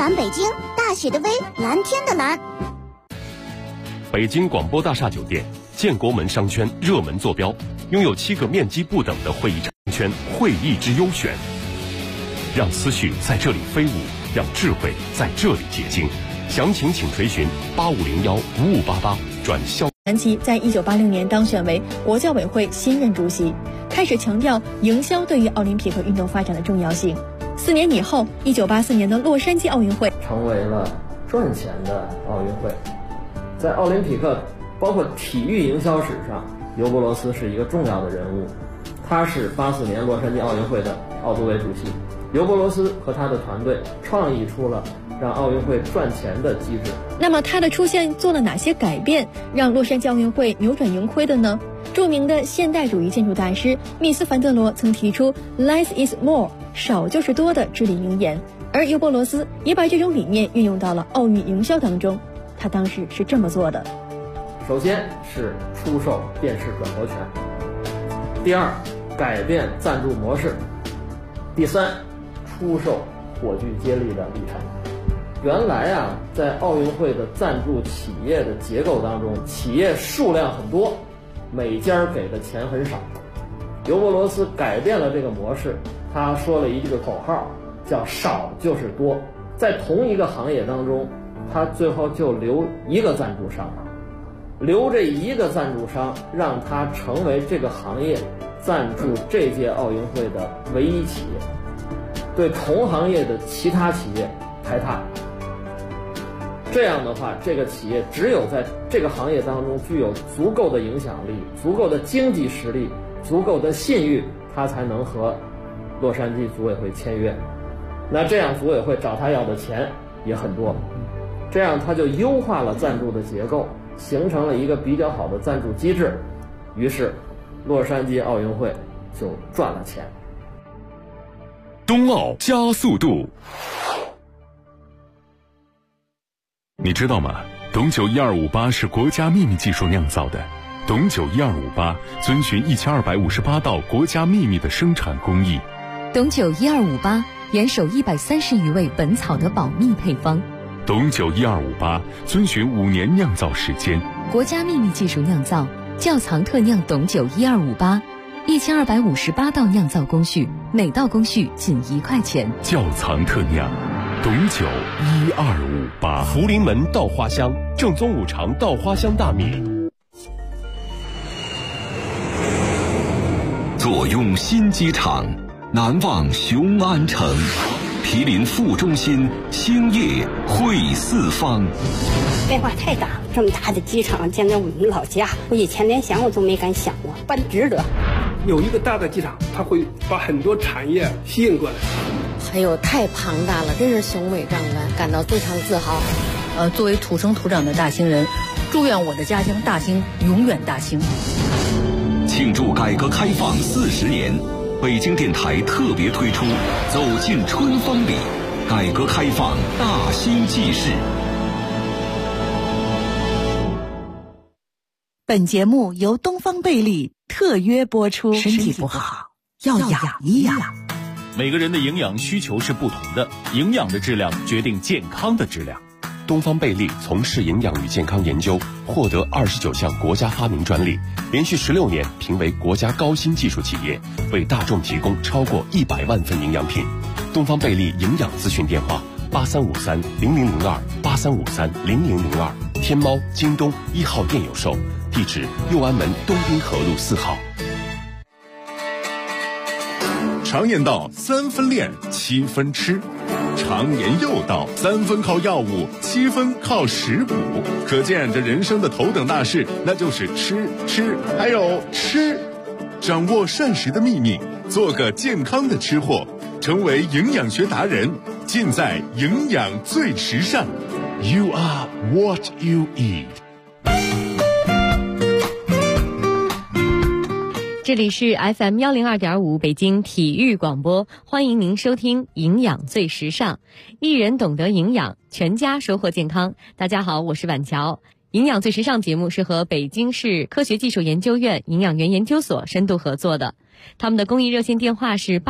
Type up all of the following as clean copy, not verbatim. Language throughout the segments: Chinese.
蓝北京，大写的 V， 蓝天的蓝。 北京广播大厦酒店，建国门商圈热门坐标，拥有7个面积不等的会议场圈，会议之优选。让思绪在这里飞舞，让智慧在这里结晶。详情请垂询8501-5588转销。 韩琦在1986年当选为国教委会新任主席，开始强调营销对于奥林匹克运动发展的重要性。4年以后，1984年的洛杉矶奥运会成为了赚钱的奥运会。在奥林匹克包括体育营销史上，尤伯罗斯是一个重要的人物。他是84年洛杉矶奥运会的奥组委主席。尤伯罗斯和他的团队创意出了让奥运会赚钱的机制。 那么他的出现做了哪些改变，让洛杉矶奥运会扭转盈亏的呢？著名的现代主义建筑大师密斯凡德罗曾提出 Less is more， 少就是多的至理名言，而尤伯罗斯也把这种理念运用到了奥运营销当中。他当时是这么做的： 首先是出售电视转播权，第二，改变赞助模式，第三，出售火炬接力的里程。原来在奥运会的赞助企业的结构当中，企业数量很多，每家给的钱很少。尤伯罗斯改变了这个模式，他说了一个口号，叫少就是多。在同一个行业当中，他最后就留一个赞助商了，留这一个赞助商，让他成为这个行业赞助这届奥运会的唯一企业，对同行业的其他企业排他。这样的话，这个企业只有在这个行业当中具有足够的影响力、足够的经济实力、足够的信誉，他才能和洛杉矶组委会签约。那这样组委会找他要的钱也很多，这样他就优化了赞助的结构，形成了一个比较好的赞助机制，于是洛杉矶奥运会就赚了钱。 冬奥加速度。 你知道吗？董酒12588是国家秘密技术酿造的。董酒12588遵循1258道国家秘密的生产工艺。 董酒1258严守130余味本草的保密配方。 董酒12588遵循5年酿造时间。 国家秘密技术酿造，窖藏特酿董酒12588，1258道酿造工序，每道工序仅1块钱。 窖藏特酿。董酒1258， 福临门稻花香，正宗5常稻花香大米。 坐拥新机场，难忘雄安城，毗邻副中心，兴业汇四方。 变化太大，这么大的机场建在我们老家，我以前连想我都没敢想过，办值得。 有一个大的机场，它会把很多产业吸引过来。 哎呦，太庞大了，真是雄伟壮观，感到非常自豪。 作为土生土长的大兴人，祝愿我的家乡大兴永远大兴。 庆祝改革开放40年，北京电台特别推出《走进春风里》，改革开放大兴纪事。 本节目由东方贝利特约播出。身体不好要养一养。 每个人的营养需求是不同的，营养的质量决定健康的质量。 东方贝利从事营养与健康研究，获得29项国家发明专利，连续16年评为国家高新技术企业，为大众提供超过100万份营养品。东方贝利营养咨询电话8353-0002，8353-0002，天猫、京东1号店有售，地址右安门东滨河路4号。 常言道3分练7分吃，常言又道3分靠药物7分靠食补，可见这人生的头等大事那就是吃还有吃。掌握膳食的秘密，做个健康的吃货，成为营养学达人，尽在营养最时尚。 You are what you eat。 这里是 FM 102.5北京体育广播，欢迎您收听营养最时尚，一人懂得营养，全家收获健康。大家好，我是婉乔。营养最时尚节目是和北京市科学技术研究院营养员研究所深度合作的。 他们的公益热线电话是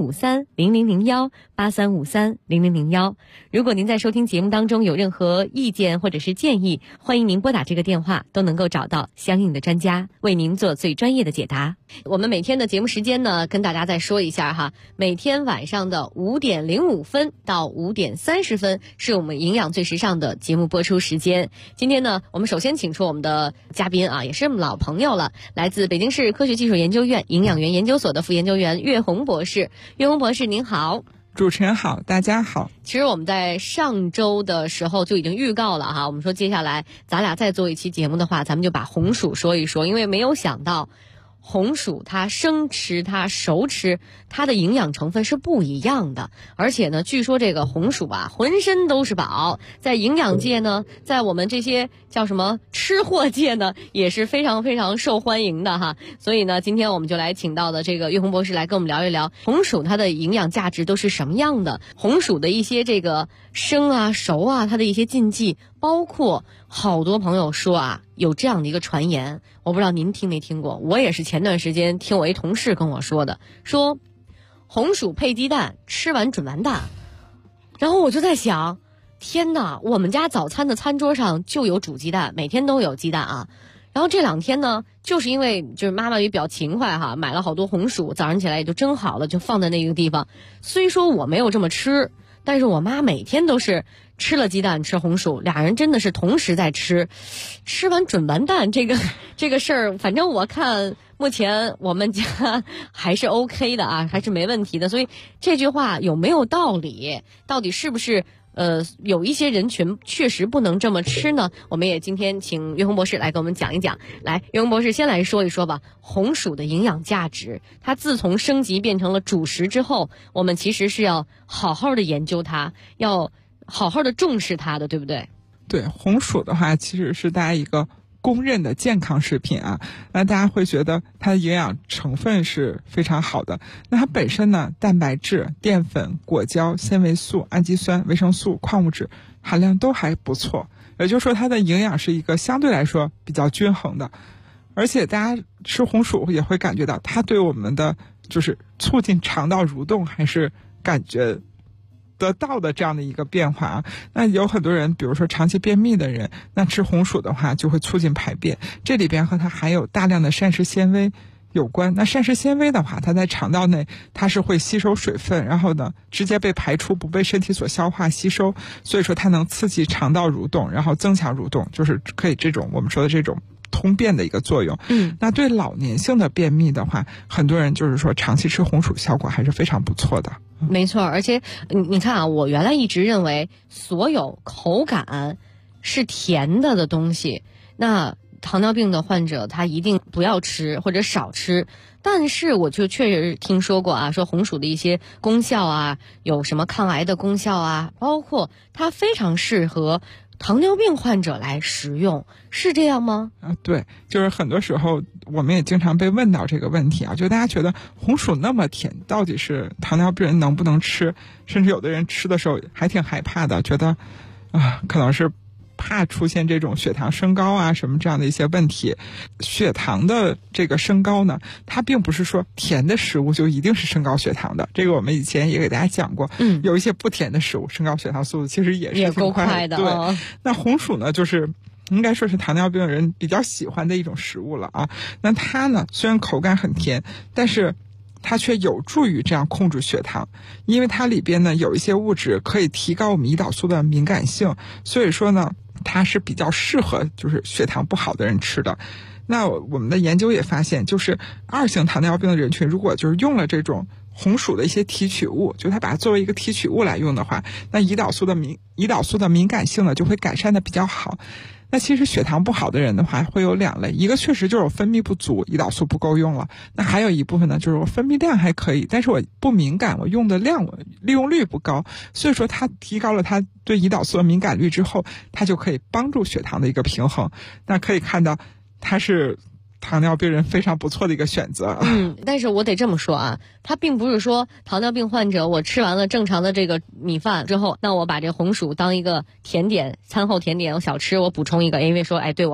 83530001，83530001。如果您在收听节目当中有任何意见或者是建议，欢迎您拨打这个电话，都能够找到相应的专家为您做最专业的解答。我们每天的节目时间呢，跟大家再说一下哈，每天晚上的5点05分到5点30分是我们营养最时尚的节目播出时间。今天呢，我们首先请出我们的嘉宾啊，也是我们老朋友了，来自北京市科学技术研究院营养园研究所的副研究员岳红博士。岳红博士您好。 主持人好，大家好。 其实我们在上周的时候就已经预告了哈，我们说接下来咱俩再做一期节目的话，咱们就把红薯说一说，因为没有想到红薯它生吃它熟吃它的营养成分是不一样的，而且呢据说这个红薯吧浑身都是宝，在营养界呢，在我们这些叫什么吃货界呢也是非常非常受欢迎的哈。所以呢今天我们就来请到的这个岳红博士来跟我们聊一聊红薯它的营养价值都是什么样的，红薯的一些这个生啊熟啊它的一些禁忌，包括好多朋友说啊有这样的一个传言，我不知道您听没听过，我也是前段时间听我一同事跟我说的，说红薯配鸡蛋吃完准完蛋。然后我就在想，天哪，我们家早餐的餐桌上就有煮鸡蛋，每天都有鸡蛋啊。然后这2天呢，就是因为就是妈妈也比较勤快哈，买了好多红薯，早上起来也就蒸好了，就放在那个地方。虽说我没有这么吃，但是我妈每天都是吃了鸡蛋吃红薯，俩人真的是同时在吃，吃完准完蛋这个事儿，反正我看目前我们家还是 OK 的啊，还是没问题的。所以这句话有没有道理？到底是不是有一些人群确实不能这么吃呢？我们也今天请岳红博士来给我们讲一讲。来，岳红博士先来说一说吧，红薯的营养价值。它自从升级变成了主食之后，我们其实是要好好的研究它，要好好的重视它的，对不对？ 对，红薯的话其实是大家一个公认的健康食品啊，那大家会觉得它的营养成分是非常好的。那它本身呢，蛋白质、淀粉、果胶、纤维素、氨基酸、维生素、矿物质含量都还不错，也就是说它的营养是一个相对来说比较均衡的。而且大家吃红薯也会感觉到它对我们的就是促进肠道蠕动还是感觉得到的这样的一个变化啊。那有很多人比如说长期便秘的人，那吃红薯的话就会促进排便，这里边和它含有大量的膳食纤维有关。那膳食纤维的话，它在肠道内它是会吸收水分，然后呢直接被排出，不被身体所消化吸收，所以说它能刺激肠道蠕动，然后增强蠕动，就是可以这种我们说的这种通便的一个作用。那对老年性的便秘的话，很多人就是说长期吃红薯效果还是非常不错的。 没错，而且你看啊，我原来一直认为所有口感是甜的东西，那糖尿病的患者他一定不要吃或者少吃。但是我就确实听说过啊，说红薯的一些功效啊，有什么抗癌的功效啊，包括它非常适合糖尿病患者来食用，是这样吗？ 对，就是很多时候我们也经常被问到这个问题啊，就大家觉得红薯那么甜，到底是糖尿病人能不能吃？甚至有的人吃的时候还挺害怕的，觉得可能是怕出现这种血糖升高啊什么这样的一些问题。血糖的这个升高呢，它并不是说甜的食物就一定是升高血糖的，这个我们以前也给大家讲过。有一些不甜的食物升高血糖速度其实也是挺快的。对，那红薯呢，就是应该说是糖尿病人比较喜欢的一种食物了啊。那它呢，虽然口感很甜，但是它却有助于这样控制血糖，因为它里边呢有一些物质可以提高我们胰岛素的敏感性，所以说呢它是比较适合就是血糖不好的人吃的。那我们的研究也发现，就是2型糖尿病的人群如果就是用了这种红薯的一些提取物，就它把它作为一个提取物来用的话，那胰岛素的敏感性呢就会改善的比较好。那其实血糖不好的人的话会有2类，一个确实就是我分泌不足，胰岛素不够用了，那还有一部分呢就是我分泌量还可以，但是我不敏感，我用的量利用率不高，所以说它提高了它对胰岛素的敏感率之后，它就可以帮助血糖的一个平衡。那可以看到它是糖尿病人非常不错的一个选择。 但是我得这么说啊，它并不是说糖尿病患者我吃完了正常的这个米饭之后，那我把这红薯当一个甜点，餐后甜点我小吃，我补充一个，因为说对我好，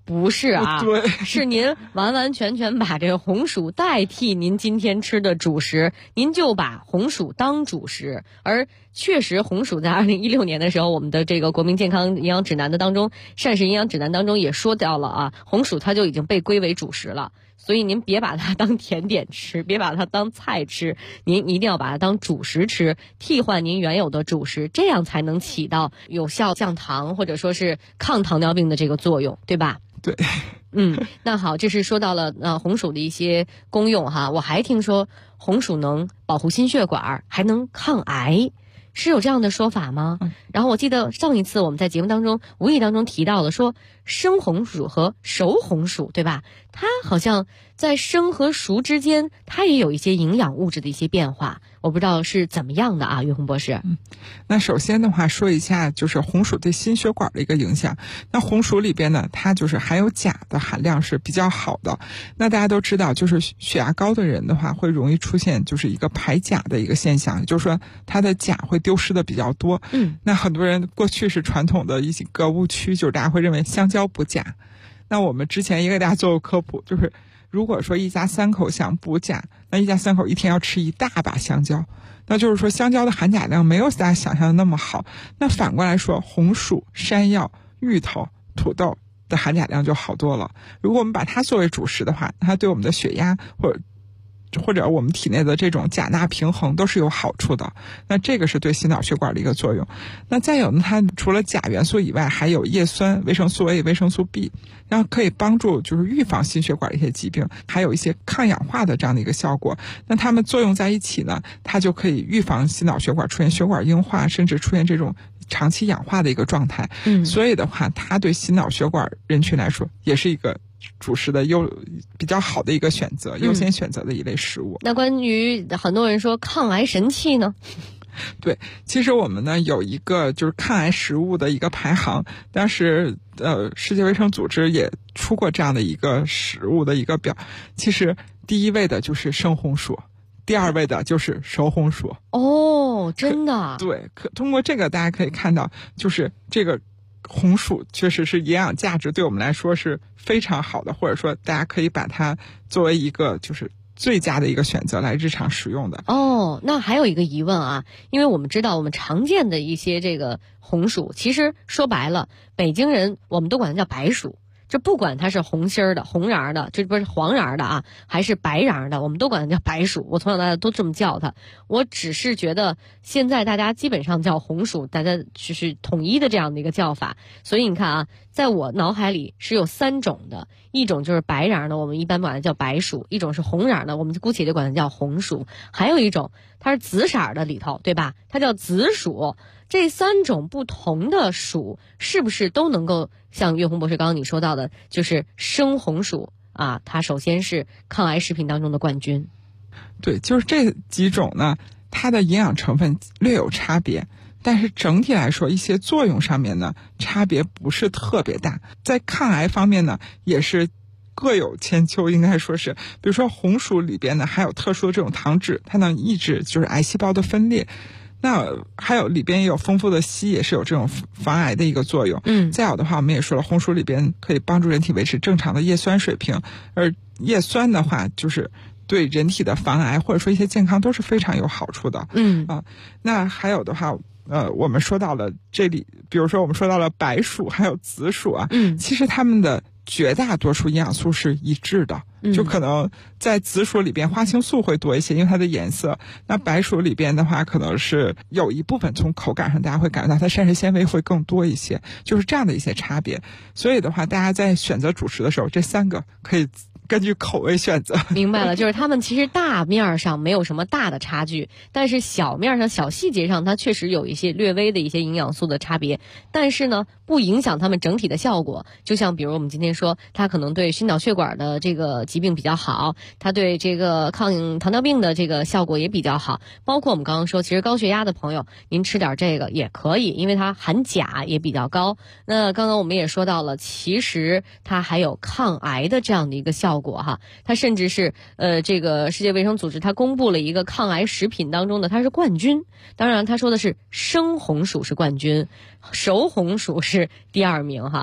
不是啊， 对， 是您完完全全把这个红薯代替您今天吃的主食，您就把红薯当主食。而确实红薯在2016年的时候，我们的这个国民健康营养指南的当中，膳食营养指南当中也说到了啊，红薯它就已经被归为主食了。所以您别把它当甜点吃，别把它当菜吃，您一定要把它当主食吃，替换您原有的主食，这样才能起到有效降糖或者说是抗糖尿病的这个作用，对吧？ 对。 那好，这是说到了红薯的一些功用哈。我还听说红薯能保护心血管，还能抗癌。是有这样的说法吗？然后我记得上一次我们在节目当中无意当中提到了说生红薯和熟红薯，对吧？它好像在生和熟之间它也有一些营养物质的一些变化，我不知道是怎么样的啊，岳红博士。 那首先的话说一下就是红薯对心血管的一个影响。那红薯里边呢，它就是含有钾的含量是比较好的。那大家都知道，就是血压高的人的话会容易出现就是一个排钾的一个现象，也就是说它的钾会丢失的比较多。那很多人过去是传统的一个误区，就是大家会认为香蕉补钾。那我们之前也给大家做过科普，就是如果说一家三口想补钾，那一家三口一天要吃一大把香蕉，那就是说香蕉的含钾量没有大家想象的那么好。那反过来说，红薯、山药、芋头、土豆的含钾量就好多了。如果我们把它作为主食的话，它对我们的血压或者我们体内的这种钾钠平衡都是有好处的。那这个是对心脑血管的一个作用。那再有呢，它除了钾元素以外，还有叶酸、维生素 A、维生素 B， 然后可以帮助就是预防心血管的一些疾病，还有一些抗氧化的这样的一个效果。那它们作用在一起呢，它就可以预防心脑血管出现血管硬化，甚至出现这种长期氧化的一个状态。所以的话，它对心脑血管人群来说也是一个主食的比较好的一个选择，优先选择的一类食物。 那关于很多人说抗癌神器呢？ 对，其实我们呢有一个就是抗癌食物的一个排行，当时世界卫生组织也出过这样的一个食物的一个表。其实第一位的就是生红薯，第二位的就是熟红薯。 哦，真的？ 对，通过这个大家可以看到，就是这个红薯确实是营养价值对我们来说是非常好的，或者说大家可以把它作为一个就是最佳的一个选择来日常使用的。 那还有一个疑问啊，因为我们知道我们常见的一些这个红薯，其实说白了，北京人我们都管它叫白薯。这不管它是红心儿的、红瓤的，这不是黄瓤的啊，还是白瓤的，我们都管它叫白薯。我从小到大都这么叫它。我只是觉得现在大家基本上叫红薯，大家就是统一的这样的一个叫法。所以你看啊，在我脑海里是有3种的，一种就是白瓤的，我们一般管它叫白薯；一种是红瓤的，我们姑且就管它叫红薯；还有一种它是紫色的里头，对吧？它叫紫薯。这3种不同的薯是不是都能够像岳红博士刚刚你说到的，就是生红薯啊，它首先是抗癌食品当中的冠军。 对，就是这几种呢，它的营养成分略有差别，但是整体来说一些作用上面呢差别不是特别大。在抗癌方面呢也是各有千秋，应该说是，比如说红薯里边呢还有特殊的这种糖脂，它能抑制就是癌细胞的分裂。那还有里边也有丰富的硒，也是有这种防癌的一个作用。再有的话，我们也说了，红薯里边可以帮助人体维持正常的叶酸水平，而叶酸的话，就是对人体的防癌或者说一些健康都是非常有好处的。那还有的话，我们说到了这里，比如说我们说到了白薯还有紫薯啊，其实它们的绝大多数营养素是一致的。就可能在紫薯里边花青素会多一些，因为它的颜色。那白薯里边的话，可能是有一部分从口感上大家会感觉到它膳食纤维会更多一些，就是这样的一些差别。所以的话，大家在选择主食的时候，这3个可以根据口味选择。 明白了，就是他们其实大面上没有什么大的差距，但是小面上、小细节上，它确实有一些略微的一些营养素的差别，但是呢，不影响它们整体的效果。就像比如我们今天说，它可能对心脑血管的这个疾病比较好，它对这个抗糖尿病的这个效果也比较好。包括我们刚刚说，其实高血压的朋友，您吃点这个也可以，因为它含钾也比较高。那刚刚我们也说到了，其实它还有抗癌的这样的一个效果哈。它甚至是这个世界卫生组织它公布了一个抗癌食品当中的它是冠军。当然他说的是生红薯是冠军，熟红薯是第2名哈。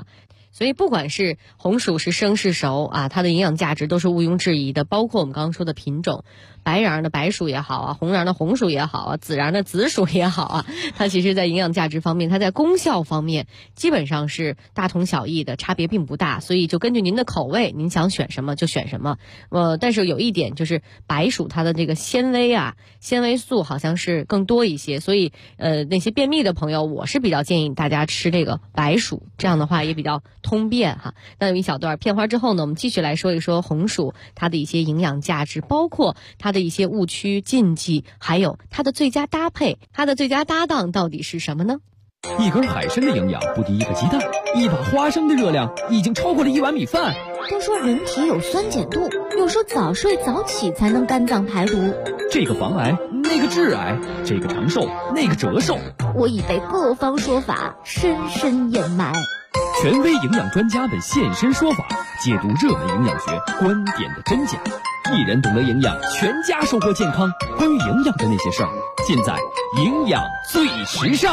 所以不管是红薯是生是熟啊，它的营养价值都是毋庸置疑的。包括我们刚刚说的品种，白瓤的白薯也好啊，红瓤的红薯也好啊，紫瓤的紫薯也好啊，它其实在营养价值方面，它在功效方面基本上是大同小异的，差别并不大。所以就根据您的口味，您想选什么就选什么。但是有一点就是白薯它的这个纤维啊、纤维素好像是更多一些，所以那些便秘的朋友，我是比较建议大家吃这个白薯，这样的话也比较通便哈。那有一小段片花之后呢，我们继续来说一说红薯它的一些营养价值，包括它的一些误区、禁忌，还有它的最佳搭配，它的最佳搭档到底是什么呢？ 一根海参的营养不敌一个鸡蛋，一把花生的热量已经超过了一碗米饭。 都说人体有酸碱度，又说早睡早起才能肝脏排毒。 这个防癌，那个致癌，这个长寿，那个折寿。 我已被各方说法深深掩埋。 权威营养专家们现身说法，解读热门营养学观点的真假。一人懂得营养，全家收获健康。关于营养的那些事儿，尽在营养最时尚。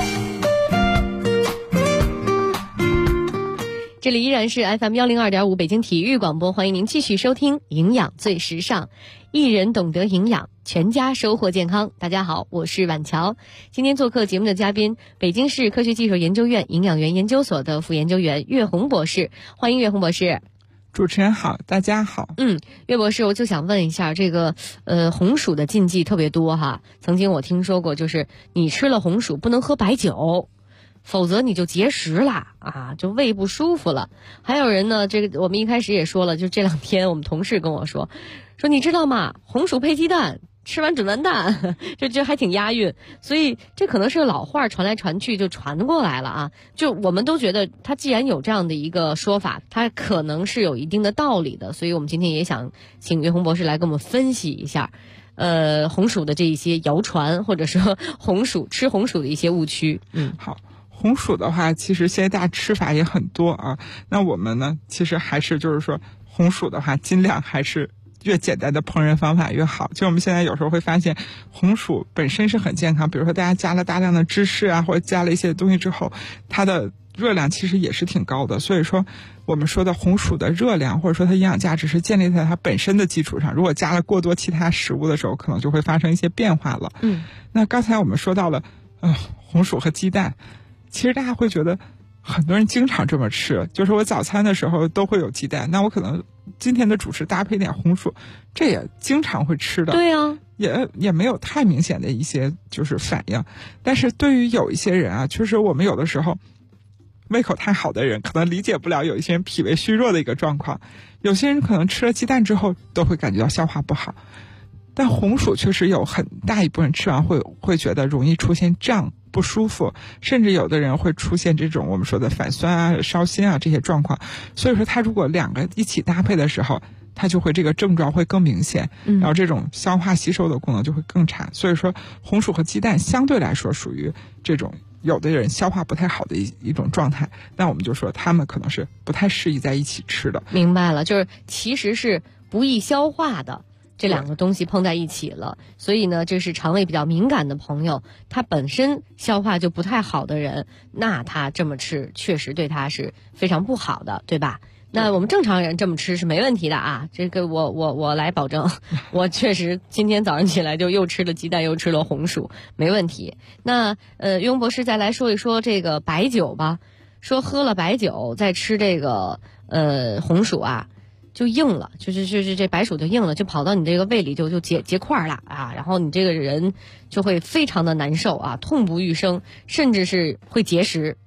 这里依然是 FM102.5 北京体育广播，欢迎您继续收听营养最时尚，一人懂得营养，全家收获健康。大家好，我是婉乔。今天做客节目的嘉宾，北京市科学技术研究院营养原研究所的副研究员岳红博士，欢迎岳红博士。 主持人好，大家好。 岳博士，我就想问一下，这个红薯的禁忌特别多哈。曾经我听说过，就是你吃了红薯不能喝白酒，否则你就结石了啊，就胃不舒服了。还有人呢，这个我们一开始也说了，就这2天我们同事跟我说你知道吗？红薯配鸡蛋，吃完准完蛋，这还挺押韵。所以这可能是老话传来传去就传过来了啊。就我们都觉得它既然有这样的一个说法，它可能是有一定的道理的。所以我们今天也想请岳红博士来跟我们分析一下红薯的这一些谣传，或者说吃红薯的一些误区。 好。红薯的话，其实现在大家吃法也很多啊。那我们呢，其实还是就是说，红薯的话，尽量还是越简单的烹饪方法越好。就我们现在有时候会发现，红薯本身是很健康，比如说大家加了大量的芝士啊，或者加了一些东西之后，它的热量其实也是挺高的。所以说，我们说的红薯的热量或者说它营养价值是建立在它本身的基础上，如果加了过多其他食物的时候，可能就会发生一些变化了。那刚才我们说到了红薯和鸡蛋。其实大家会觉得很多人经常这么吃，就是我早餐的时候都会有鸡蛋，那我可能今天的主食搭配点红薯，这也经常会吃的。 对啊， 也没有太明显的一些就是反应。但是对于有一些人啊，确实我们有的时候胃口太好的人可能理解不了有一些人脾胃虚弱的一个状况，有些人可能吃了鸡蛋之后都会感觉到消化不好。但红薯确实有很大一部分人吃完会觉得容易出现胀不舒服，甚至有的人会出现这种我们说的反酸啊、烧心啊这些状况。所以说它如果2个一起搭配的时候，它就会这个症状会更明显，然后这种消化吸收的功能就会更差。所以说红薯和鸡蛋相对来说属于这种有的人消化不太好的一种状态，那我们就说他们可能是不太适宜在一起吃的。 明白了，就是其实是不易消化的这2个东西碰在一起了，所以呢，这是肠胃比较敏感的朋友，他本身消化就不太好的人，那他这么吃确实对他是非常不好的，对吧？那我们正常人这么吃是没问题的啊，这个我来保证，我确实今天早上起来就又吃了鸡蛋又吃了红薯，没问题。那岳博士再来说一说这个白酒吧，说喝了白酒再吃这个红薯啊。就硬了，就是这白薯就硬了，就跑到你这个胃里就结块了啊，然后你这个人就会非常的难受啊，痛不欲生，甚至是会结石。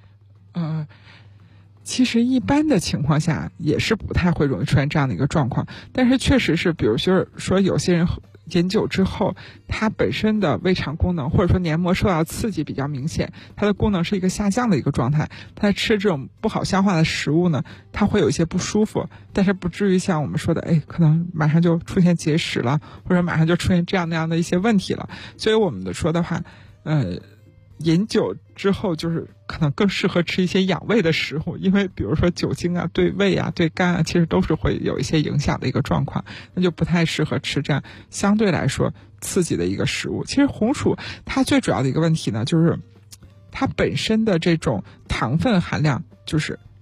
其实一般的情况下也是不太会容易出现这样的一个状况，但是确实是，比如说有些人饮酒之后，它本身的胃肠功能或者说黏膜受到刺激比较明显，它的功能是一个下降的一个状态。它吃这种不好消化的食物呢，它会有一些不舒服，但是不至于像我们说的，可能马上就出现结石了，或者马上就出现这样那样的一些问题了。所以我们说的话，饮酒之后就是可能更适合吃一些养胃的食物，因为比如说酒精啊对胃啊对肝啊其实都是会有一些影响的一个状况，那就不太适合吃这样相对来说刺激的一个食物。其实红薯它最主要的一个问题呢，就是它本身的这种糖分含量就是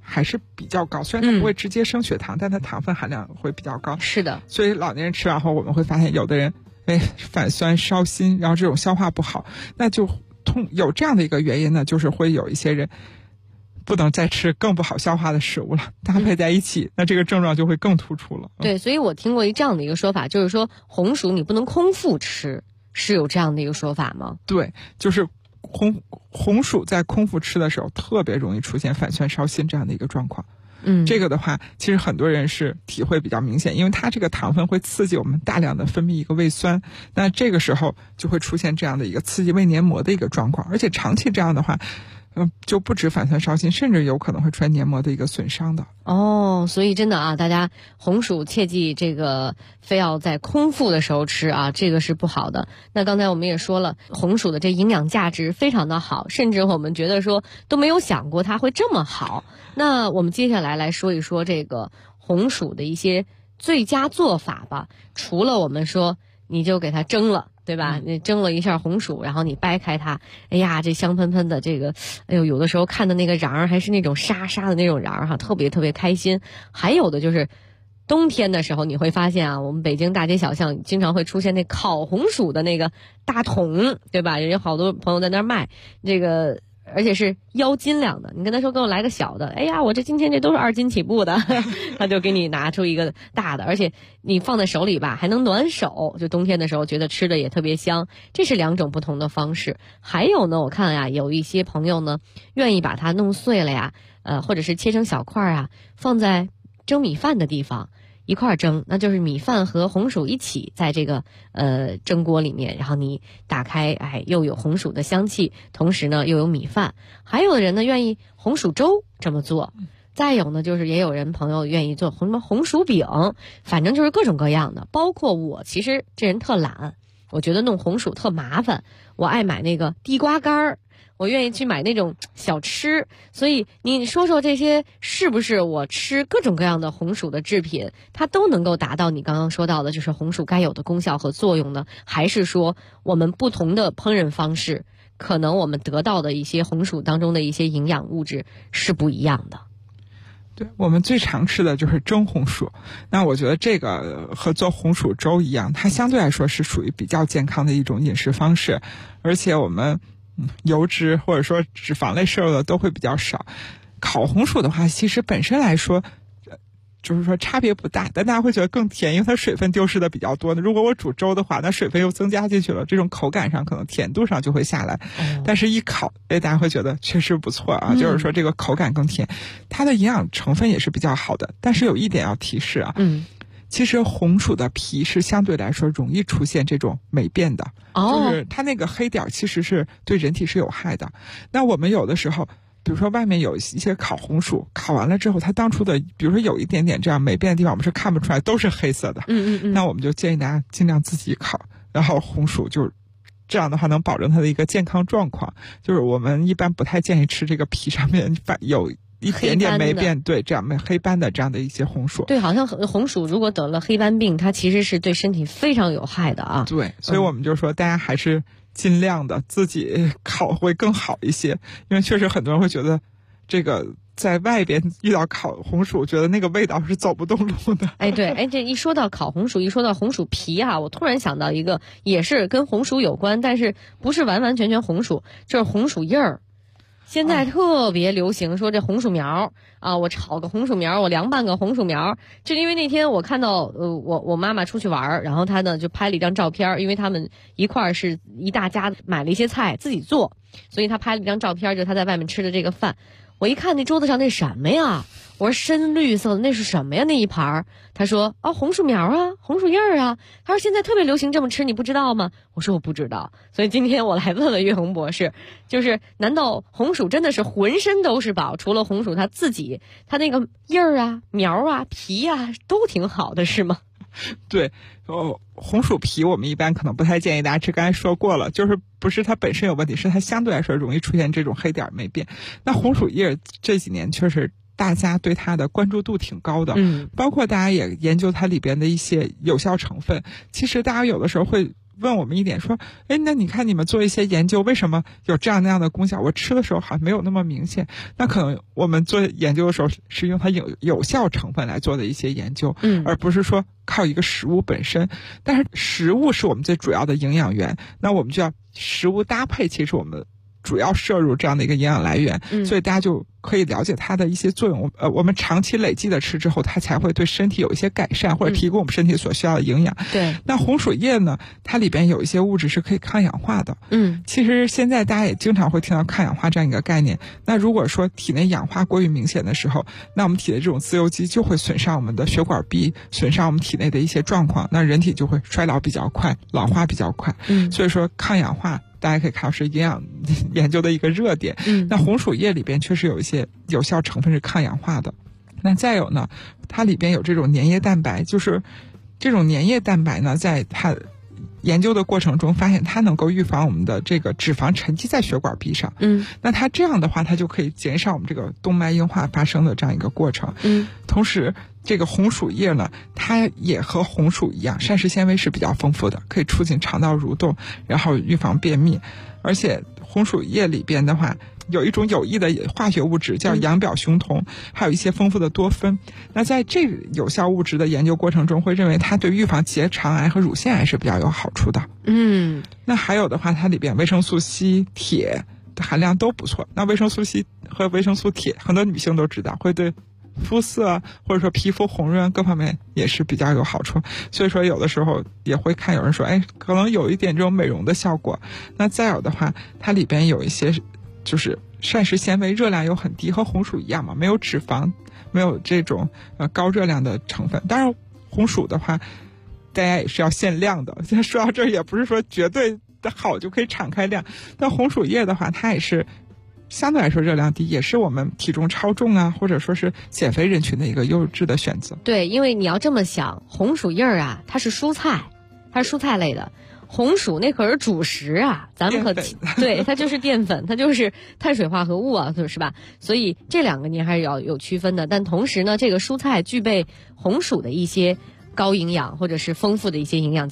还是比较高，虽然它不会直接升血糖，但它糖分含量会比较高。 是的， 所以老年人吃完后，我们会发现有的人反酸烧心，然后这种消化不好，那就有这样的一个原因呢，就是会有一些人不能再吃更不好消化的食物了，搭配在一起，那这个症状就会更突出了。 对，所以我听过这样的一个说法，就是说红薯你不能空腹吃，是有这样的一个说法吗？ 对，就是红薯在空腹吃的时候特别容易出现反酸烧心这样的一个状况。这个的话其实很多人是体会比较明显，因为它这个糖分会刺激我们大量的分泌一个胃酸，那这个时候就会出现这样的一个刺激胃黏膜的一个状况，而且长期这样的话就不止反酸烧心，甚至有可能会出现黏膜的一个损伤的。 所以真的啊，大家红薯切记这个非要在空腹的时候吃啊，这个是不好的。那刚才我们也说了，红薯的这营养价值非常的好，甚至我们觉得说都没有想过它会这么好。那我们接下来来说一说这个红薯的一些最佳做法吧。除了我们说你就给它蒸了，对吧？你蒸了一下红薯，然后你掰开它，哎呀，这香喷喷的这个，哎呦，有的时候看的那个瓤儿还是那种沙沙的那种瓤儿哈，特别特别开心。还有的就是冬天的时候，你会发现啊，我们北京大街小巷经常会出现那烤红薯的那个大桶，对吧？有好多朋友在那儿卖这个。而且是1斤两的，你跟他说给我来个小的，哎呀，我今天这都是2斤起步的，他就给你拿出一个大的，而且你放在手里吧还能暖手，就冬天的时候觉得吃的也特别香。这是2种不同的方式。还有呢，我看呀，有一些朋友呢愿意把它弄碎了呀，或者是切成小块啊，放在蒸米饭的地方一块蒸，那就是米饭和红薯一起在这个蒸锅里面，然后你打开，哎，又有红薯的香气，同时呢又有米饭。还有的人呢愿意红薯粥这么做，再有呢就是也有人朋友愿意做什么红薯饼，反正就是各种各样的。包括我其实这人特懒，我觉得弄红薯特麻烦，我爱买那个地瓜干儿，我愿意去买那种小吃。所以你说说这些是不是我吃各种各样的红薯的制品，它都能够达到你刚刚说到的就是红薯该有的功效和作用呢？还是说我们不同的烹饪方式，可能我们得到的一些红薯当中的一些营养物质是不一样的？ 对，我们最常吃的就是蒸红薯，那我觉得这个和做红薯粥一样，它相对来说是属于比较健康的一种饮食方式，而且我们油脂或者说脂肪类摄入的都会比较少。烤红薯的话其实本身来说就是说差别不大，但大家会觉得更甜，因为它水分丢失的比较多。如果我煮粥的话，那水分又增加进去了，这种口感上可能甜度上就会下来。但是一烤，大家会觉得确实不错啊，就是说这个口感更甜，它的营养成分也是比较好的。但是有一点要提示啊，其实红薯的皮是相对来说容易出现这种霉变的，就是它那个黑点其实是对人体是有害的。那我们有的时候比如说外面有一些烤红薯，烤完了之后它当初的比如说有一点点这样霉变的地方我们是看不出来，都是黑色的。那我们就建议大家尽量自己烤，然后红薯就这样的话能保证它的一个健康状况。就是我们一般不太建议吃这个皮上面有一点点霉变，对，这样黑斑的这样的一些红薯。 对，好像红薯如果得了黑斑病，它其实是对身体非常有害的啊。 对，所以我们就说大家还是尽量的自己烤会更好一些，因为确实很多人会觉得这个在外边遇到烤红薯，觉得那个味道是走不动路的。 对，这一说到烤红薯，一说到红薯皮啊，我突然想到一个也是跟红薯有关，但是不是完完全全红薯，就是红薯叶儿。现在特别流行说这红薯苗啊，我炒个红薯苗，我凉拌个红薯苗。就因为那天我看到我妈妈出去玩，然后她呢就拍了一张照片，因为他们一块儿是一大家买了一些菜自己做，所以她拍了一张照片，就她在外面吃的这个饭。我一看那桌子上那什么呀，我说深绿色的那是什么呀那一盘？他说红薯苗啊，红薯叶儿啊。他说现在特别流行这么吃，你不知道吗？我说我不知道。所以今天我来问问岳红博士，就是难道红薯真的是浑身都是宝？除了红薯它自己，它那个叶儿啊、苗啊、皮啊都挺好的，是吗？ 对，红薯皮我们一般可能不太建议大家吃，刚才说过了，就是不是它本身有问题，是它相对来说容易出现这种黑点霉变。那红薯叶这几年确实大家对它的关注度挺高的，包括大家也研究它里边的一些有效成分。其实大家有的时候会问我们一点说，那你看你们做一些研究，为什么有这样那样的功效？我吃的时候好像没有那么明显。那可能我们做研究的时候是用它有效成分来做的一些研究，而不是说靠一个食物本身。但是食物是我们最主要的营养源，那我们就要食物搭配，其实我们主要摄入这样的一个营养来源，所以大家就可以了解它的一些作用。我们长期累积的吃之后，它才会对身体有一些改善，或者提供我们身体所需要的营养。 对。 那红薯叶呢，它里边有一些物质是可以抗氧化的。其实现在大家也经常会听到抗氧化这样一个概念。那如果说体内氧化过于明显的时候，那我们体内这种自由基就会损伤我们的血管壁，损伤我们体内的一些状况，那人体就会衰老比较快，老化比较快。所以说抗氧化大家可以看到是营养研究的一个热点。那红薯叶里边确实有一些有效成分是抗氧化的。那再有呢，它里边有这种粘液蛋白，就是这种粘液蛋白呢，在它研究的过程中发现它能够预防我们的这个脂肪沉积在血管壁上。那它这样的话，它就可以减少我们这个动脉硬化发生的这样一个过程。同时这个红薯叶呢，它也和红薯一样，膳食纤维是比较丰富的，可以促进肠道蠕动，然后预防便秘。而且红薯叶里边的话，有一种有益的化学物质叫氧表雄酮，还有一些丰富的多酚。那在这个有效物质的研究过程中，会认为它对预防结肠癌和乳腺癌是比较有好处的。那还有的话，它里边维生素 C、铁的含量都不错。那维生素 C 和维生素铁，很多女性都知道会对肤色或者说皮肤红润各方面也是比较有好处。所以说有的时候也会看有人说，可能有一点这种美容的效果。那再有的话，它里边有一些就是膳食纤维热量又很低，和红薯一样嘛，没有脂肪，没有这种高热量的成分。当然红薯的话大家也是要限量的，现在说到这儿也不是说绝对的好就可以敞开量。但红薯叶的话，它也是相对来说热量低，也是我们体重超重啊，或者说是减肥人群的一个优质的选择。 对，因为你要这么想，红薯叶啊，它是蔬菜，它是蔬菜类的。红薯那可是主食啊，咱们可对，它就是淀粉，它就是碳水化合物啊，是吧？所以这两个您还是要有区分的。但同时呢，这个蔬菜具备红薯的一些高营养或者是丰富的一些营养